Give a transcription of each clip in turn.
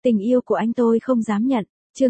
Tình yêu của anh tôi không dám nhận. Chương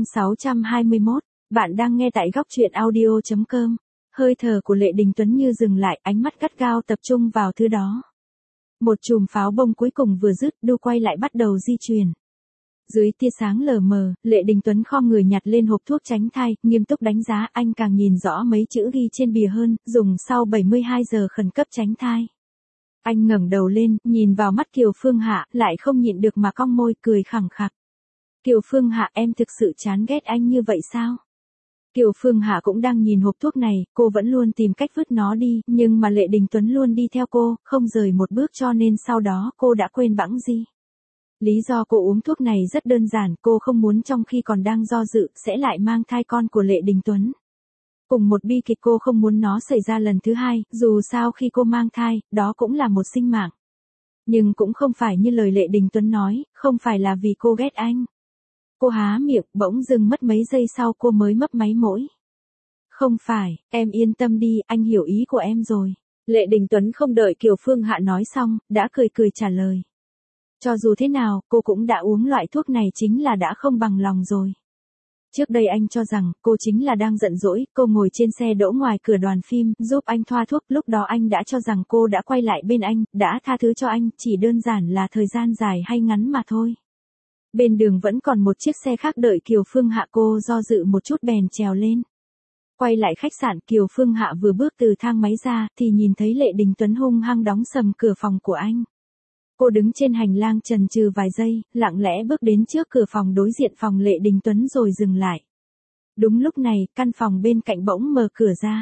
621. Bạn đang nghe tại góc truyện audio.com. Hơi thở của Lệ Đình Tuấn như dừng lại, ánh mắt gắt gao tập trung vào thứ đó. Một chùm pháo bông cuối cùng vừa dứt, đu quay lại bắt đầu di chuyển. Dưới tia sáng lờ mờ, Lệ Đình Tuấn khom người nhặt lên hộp thuốc tránh thai, nghiêm túc đánh giá. Anh càng nhìn rõ mấy chữ ghi trên bìa hơn, dùng sau 72 giờ khẩn cấp tránh thai. Anh ngẩng đầu lên, nhìn vào mắt Kiều Phương Hạ, lại không nhịn được mà cong môi cười khẳng khặc. Kiều Phương Hạ, em thực sự chán ghét anh như vậy sao? Kiều Phương Hạ cũng đang nhìn hộp thuốc này, cô vẫn luôn tìm cách vứt nó đi, nhưng mà Lệ Đình Tuấn luôn đi theo cô, không rời một bước, cho nên sau đó cô đã quên bẵng gì. Lý do cô uống thuốc này rất đơn giản, cô không muốn trong khi còn đang do dự, sẽ lại mang thai con của Lệ Đình Tuấn. Cùng một bi kịch cô không muốn nó xảy ra lần thứ hai, dù sao khi cô mang thai, đó cũng là một sinh mạng. Nhưng cũng không phải như lời Lệ Đình Tuấn nói, không phải là vì cô ghét anh. Cô há miệng, bỗng dưng mất mấy giây sau cô mới mấp máy môi. Không phải, em yên tâm đi, anh hiểu ý của em rồi. Lệ Đình Tuấn không đợi Kiều Phương Hạ nói xong, đã cười cười trả lời. Cho dù thế nào, cô cũng đã uống loại thuốc này chính là đã không bằng lòng rồi. Trước đây anh cho rằng cô chính là đang giận dỗi, cô ngồi trên xe đỗ ngoài cửa đoàn phim, giúp anh thoa thuốc, lúc đó anh đã cho rằng cô đã quay lại bên anh, đã tha thứ cho anh, chỉ đơn giản là thời gian dài hay ngắn mà thôi. Bên đường vẫn còn một chiếc xe khác đợi Kiều Phương Hạ, cô do dự một chút bèn trèo lên. Quay lại khách sạn, Kiều Phương Hạ vừa bước từ thang máy ra, thì nhìn thấy Lệ Đình Tuấn hung hăng đóng sầm cửa phòng của anh. Cô đứng trên hành lang chần chừ vài giây, lặng lẽ bước đến trước cửa phòng đối diện phòng Lệ Đình Tuấn rồi dừng lại. Đúng lúc này, căn phòng bên cạnh bỗng mở cửa ra.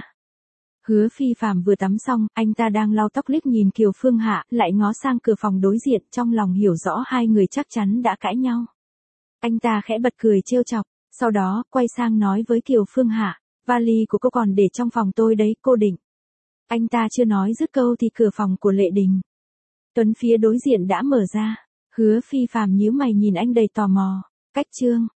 Hứa Phi Phạm vừa tắm xong, anh ta đang lau tóc liếc nhìn Kiều Phương Hạ, lại ngó sang cửa phòng đối diện, trong lòng hiểu rõ hai người chắc chắn đã cãi nhau. Anh ta khẽ bật cười trêu chọc, sau đó, quay sang nói với Kiều Phương Hạ, vali của cô còn để trong phòng tôi đấy, cô định. Anh ta chưa nói dứt câu thì cửa phòng của Lệ Đình Tuấn phía đối diện đã mở ra. Hứa Phi Phạm nhíu mày nhìn anh đầy tò mò. Cách chương